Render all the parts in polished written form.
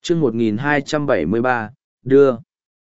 chương 1273, đưa.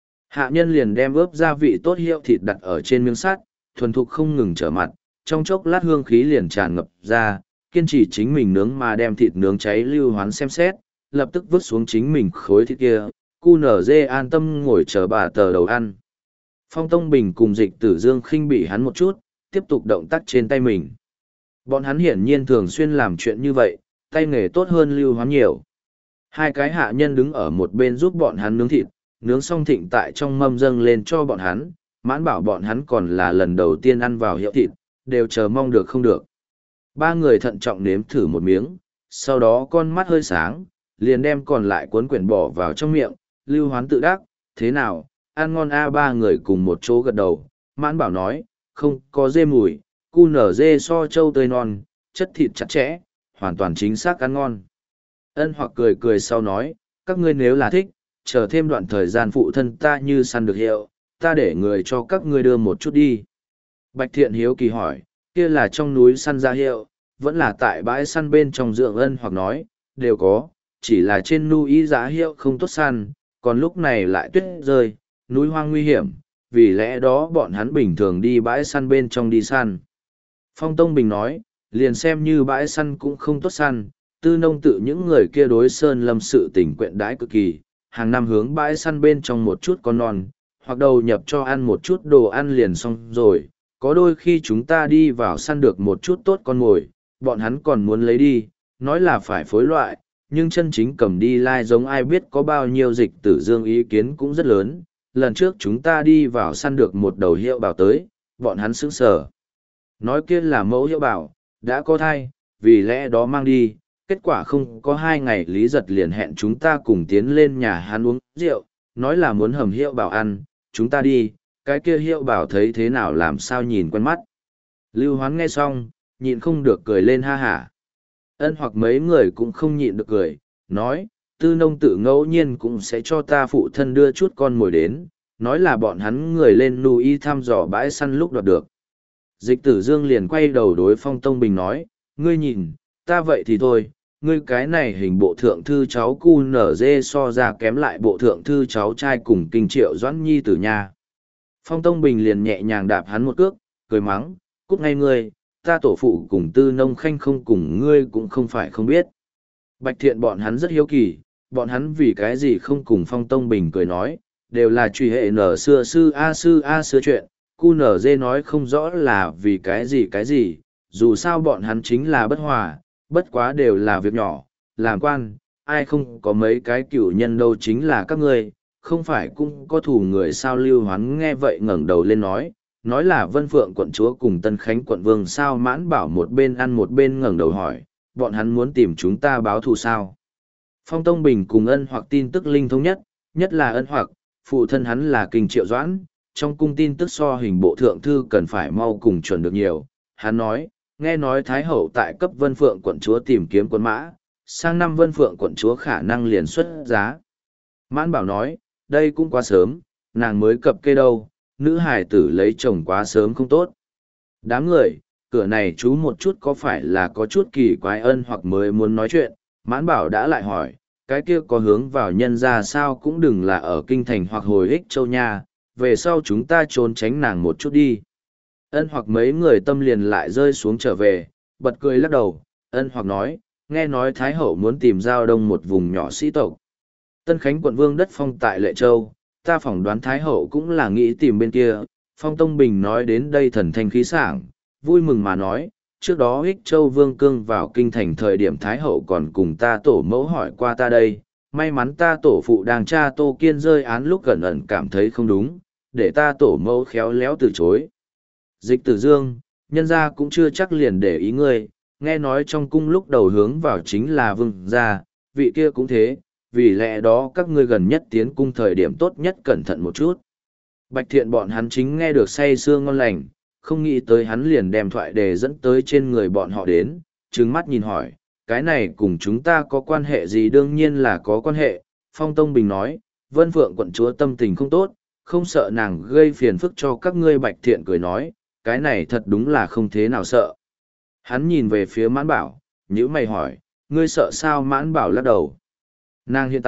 Hạ nhân liền đem ướp gia vị tốt hiệu thịt đặt ở trên miếng sắt, thuần thục không ngừng trở mặt, trong chốc lát hương khí liền tràn ngập ra, kiên trì chính mình nướng mà đem thịt nướng cháy Lưu Hoán xem xét, lập tức vứt xuống chính mình khối thịt kia, cu nở dê an tâm ngồi chờ bà tờ đầu ăn. Phong Tông Bình cùng Dịch Tử Dương khinh bỉ hắn một chút, tiếp tục động tác trên tay mình. Bọn hắn hiển nhiên thường xuyên làm chuyện như vậy, tay nghề tốt hơn Lưu Hoán nhiều. Hai cái hạ nhân đứng ở một bên giúp bọn hắn nướng thịt, nướng xong thịnh tại trong mâm dâng lên cho bọn hắn, Mãn Bảo bọn hắn còn là lần đầu tiên ăn vào hiệu thịt, đều chờ mong được không được. Ba người thận trọng nếm thử một miếng, sau đó con mắt hơi sáng, liền đem còn lại cuốn quyển bỏ vào trong miệng, Lưu Hoán tự đắc, thế nào, ăn ngon a. Ba người cùng một chỗ gật đầu, Mãn Bảo nói, không có dê mùi, cu nở dê so trâu tươi non, chất thịt chặt chẽ, hoàn toàn chính xác ăn ngon. Ân Hoặc cười cười sau nói, các ngươi nếu là thích, chờ thêm đoạn thời gian phụ thân ta như săn được hiệu, ta để người cho các ngươi đưa một chút đi. Bạch Thiện hiếu kỳ hỏi, kia là trong núi săn ra hiệu, vẫn là tại bãi săn bên trong dưỡng. Ân Hoặc nói, đều có, chỉ là trên núi giá hiệu không tốt săn, còn lúc này lại tuyết rơi, núi hoang nguy hiểm, vì lẽ đó bọn hắn bình thường đi bãi săn bên trong đi săn. Phong Tông Bình nói, liền xem như bãi săn cũng không tốt săn, Tư Nông tự những người kia đối sơn lâm sự tình quyện đãi cực kỳ, hàng năm hướng bãi săn bên trong một chút con non, hoặc đầu nhập cho ăn một chút đồ ăn liền xong rồi, có đôi khi chúng ta đi vào săn được một chút tốt con mồi, bọn hắn còn muốn lấy đi, nói là phải phối loại, nhưng chân chính cầm đi lai giống ai biết có bao nhiêu. Dịch Tử Dương ý kiến cũng rất lớn, lần trước chúng ta đi vào săn được một đầu hiệu bảo tới, bọn hắn sững sờ. Nói kia là mẫu hiệu bảo, đã có thai, vì lẽ đó mang đi, kết quả không có 2 ngày Lý Giật liền hẹn chúng ta cùng tiến lên nhà hắn uống rượu, nói là muốn hầm hiệu bảo ăn, chúng ta đi, cái kia hiệu bảo thấy thế nào làm sao nhìn quen mắt. Lưu Hoán nghe xong, nhịn không được cười lên ha hả. Ân Hoặc mấy người cũng không nhịn được cười, nói, Tư Nông tự ngẫu nhiên cũng sẽ cho ta phụ thân đưa chút con mồi đến, nói là bọn hắn người lên núi thăm dò bãi săn lúc đoạt được. Dịch Tử Dương liền quay đầu đối Phong Tông Bình nói, ngươi nhìn, ta vậy thì thôi, ngươi cái này hình bộ thượng thư cháu cu nở dê so ra kém lại bộ thượng thư cháu trai cùng Kinh Triệu Doãn Nhi tử nhà. Phong Tông Bình liền nhẹ nhàng đạp hắn một cước, cười mắng, cút ngay ngươi, ta tổ phụ cùng Tư Nông Khanh không cùng ngươi cũng không phải không biết. Bạch Thiện bọn hắn rất hiếu kỳ, bọn hắn vì cái gì không cùng Phong Tông Bình cười nói, đều là truy hệ nở xưa sư a xưa chuyện, cu nở dê nói không rõ là vì cái gì, dù sao bọn hắn chính là bất hòa, bất quá đều là việc nhỏ, làm quan, ai không có mấy cái cựu nhân đâu, chính là các ngươi, không phải cũng có thù người sao. Lưu Hoán nghe vậy ngẩng đầu lên nói là Vân Phượng quận chúa cùng Tân Khánh quận vương sao. Mãn Bảo một bên ăn một bên ngẩng đầu hỏi, bọn hắn muốn tìm chúng ta báo thù sao. Phong Tông Bình cùng Ân Hoặc tin tức linh thống nhất là Ân Hoặc, phụ thân hắn là Kinh Triệu Doãn, trong cung tin tức so hình bộ thượng thư cần phải mau cùng chuẩn được nhiều. Hắn nói, nghe nói Thái Hậu tại cấp Vân Phượng quận chúa tìm kiếm quân mã, sang năm Vân Phượng quận chúa khả năng liền xuất giá. Mãn Bảo nói, đây cũng quá sớm, nàng mới cập kê đâu, nữ hài tử lấy chồng quá sớm không tốt. Đám người, cửa này chú một chút có phải là có chút kỳ quái. Ân Hoặc mới muốn nói chuyện, Mãn Bảo đã lại hỏi, cái kia có hướng vào nhân ra sao cũng đừng là ở kinh thành hoặc hồi Ích Châu nha, về sau chúng ta trốn tránh nàng một chút đi. Ân Hoặc mấy người tâm liền lại rơi xuống trở về, bật cười lắc đầu. Ân Hoặc nói, nghe nói Thái Hậu muốn tìm giao đông một vùng nhỏ sĩ tộc. Tân Khánh quận vương đất phong tại Lệ Châu, ta phỏng đoán Thái Hậu cũng là nghĩ tìm bên kia. Phong Tông Bình nói đến đây thần thanh khí sảng, vui mừng mà nói, trước đó Ích Châu Vương Cương vào kinh thành thời điểm Thái Hậu còn cùng ta tổ mẫu hỏi qua ta đây, may mắn ta tổ phụ đang tra Tô Kiên rơi án lúc gần ẩn cảm thấy không đúng, để ta tổ mẫu khéo léo từ chối. Dịch Tử Dương, nhân gia cũng chưa chắc liền để ý ngươi, nghe nói trong cung lúc đầu hướng vào chính là vương gia, vị kia cũng thế, vì lẽ đó các ngươi gần nhất tiến cung thời điểm tốt nhất cẩn thận một chút. Bạch Thiện bọn hắn chính nghe được say sưa ngon lành, không nghĩ tới hắn liền đem thoại đề dẫn tới trên người bọn họ đến, trừng mắt nhìn hỏi, cái này cùng chúng ta có quan hệ gì? Đương nhiên là có quan hệ. Phong Tông Bình nói, Vân Phượng quận chúa tâm tình không tốt, không sợ nàng gây phiền phức cho các ngươi. Bạch Thiện cười nói, cái này thật đúng là không thế nào sợ. Hắn nhìn về phía Mãn Bảo, nhữ mày hỏi, ngươi sợ sao? Mãn Bảo lắc đầu. Nàng hiện tại,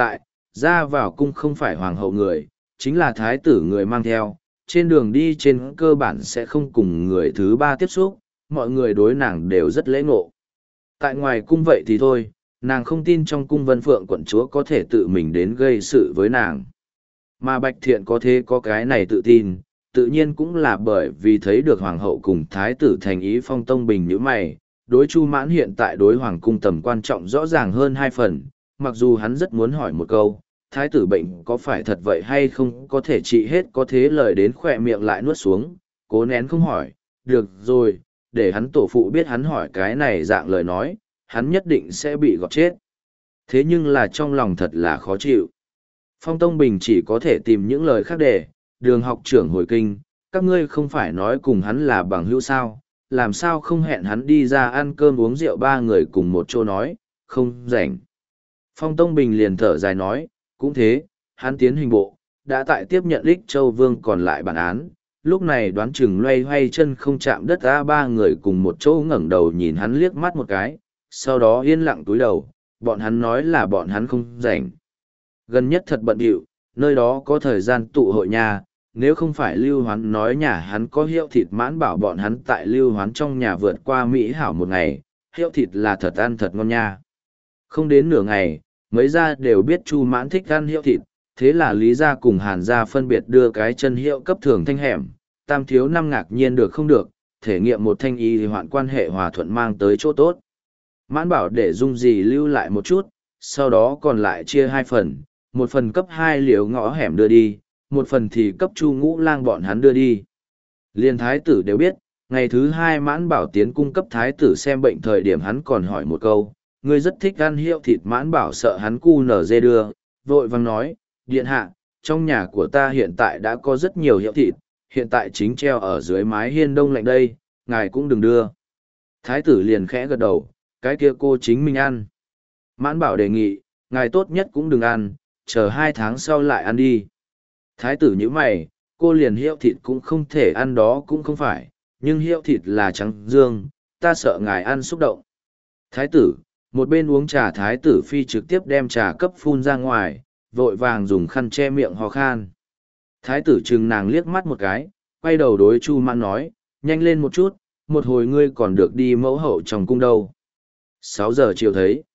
ra vào cung không phải hoàng hậu người, chính là thái tử người mang theo, trên đường đi trên cơ bản sẽ không cùng người thứ ba tiếp xúc, mọi người đối nàng đều rất lễ ngộ. Tại ngoài cung vậy thì thôi, nàng không tin trong cung Vân Phượng quận chúa có thể tự mình đến gây sự với nàng. Mà Bạch Thiện có thế có cái này tự tin, tự nhiên cũng là bởi vì thấy được hoàng hậu cùng thái tử thành ý Phong Tông Bình như mày, đối Chu Mãn hiện tại đối hoàng cung tầm quan trọng rõ ràng hơn 2 phần, mặc dù hắn rất muốn hỏi một câu, thái tử bệnh có phải thật vậy hay không có thể trị hết, có thế lời đến khỏe miệng lại nuốt xuống, cố nén không hỏi, được rồi, để hắn tổ phụ biết hắn hỏi cái này dạng lời nói, hắn nhất định sẽ bị gọt chết. Thế nhưng là trong lòng thật là khó chịu. Phong Tông Bình chỉ có thể tìm những lời khác để, Đường học trưởng hồi kinh, các ngươi không phải nói cùng hắn là bằng hữu sao, làm sao không hẹn hắn đi ra ăn cơm uống rượu 3 người cùng một chỗ nói, không rảnh. Phong Tông Bình liền thở dài nói, cũng thế, hắn tiến hình bộ, đã tại tiếp nhận Lích Châu Vương còn lại bản án, lúc này đoán chừng loay hoay chân không chạm đất ra 3 người cùng một chỗ ngẩng đầu nhìn hắn liếc mắt một cái, sau đó yên lặng túi đầu, bọn hắn nói là bọn hắn không rảnh. Gần nhất thật bận điệu, nơi đó có thời gian tụ hội nhà, nếu không phải Lưu Hoán nói nhà hắn có hiệu thịt mãn bảo bọn hắn tại Lưu Hoán trong nhà vượt qua Mỹ hảo một ngày, hiệu thịt là thật ăn thật ngon nha. Không đến nửa ngày, mấy gia đều biết Chu Mãn thích ăn hiệu thịt, thế là Lý gia cùng Hàn gia phân biệt đưa cái chân hiệu cấp thưởng thanh hẻm, Tam thiếu năm ngạc nhiên được không được, thể nghiệm một thanh y thì hoạn quan hệ hòa thuận mang tới chỗ tốt. Mãn bảo để Dung Dì lưu lại một chút, sau đó còn lại chia 2 phần, một phần cấp 2 liều ngõ hẻm đưa đi, một phần thì cấp Chu Ngũ Lang bọn hắn đưa đi. Liên thái tử đều biết, ngày thứ 2 Mãn bảo tiến cung cấp thái tử xem bệnh thời điểm hắn còn hỏi một câu, ngươi rất thích ăn hiệu thịt. Mãn bảo sợ hắn cu nở dê đưa, vội vàng nói, điện hạ, trong nhà của ta hiện tại đã có rất nhiều hiệu thịt, hiện tại chính treo ở dưới mái hiên đông lạnh đây, ngài cũng đừng đưa. Thái tử liền khẽ gật đầu, cái kia cô chính mình ăn. Mãn bảo đề nghị, ngài tốt nhất cũng đừng ăn, chờ 2 tháng sau lại ăn đi. Thái tử nhíu mày, cô liền hiệu thịt cũng không thể ăn đó cũng không phải, nhưng hiệu thịt là trắng dương, ta sợ ngài ăn xúc động. Thái tử, một bên uống trà thái tử phi trực tiếp đem trà cấp phun ra ngoài, vội vàng dùng khăn che miệng ho khan. Thái tử trừng nàng liếc mắt một cái, quay đầu đối Chu Mãn nói, nhanh lên một chút, một hồi ngươi còn được đi mẫu hậu trong cung đâu. 6 giờ chiều thấy.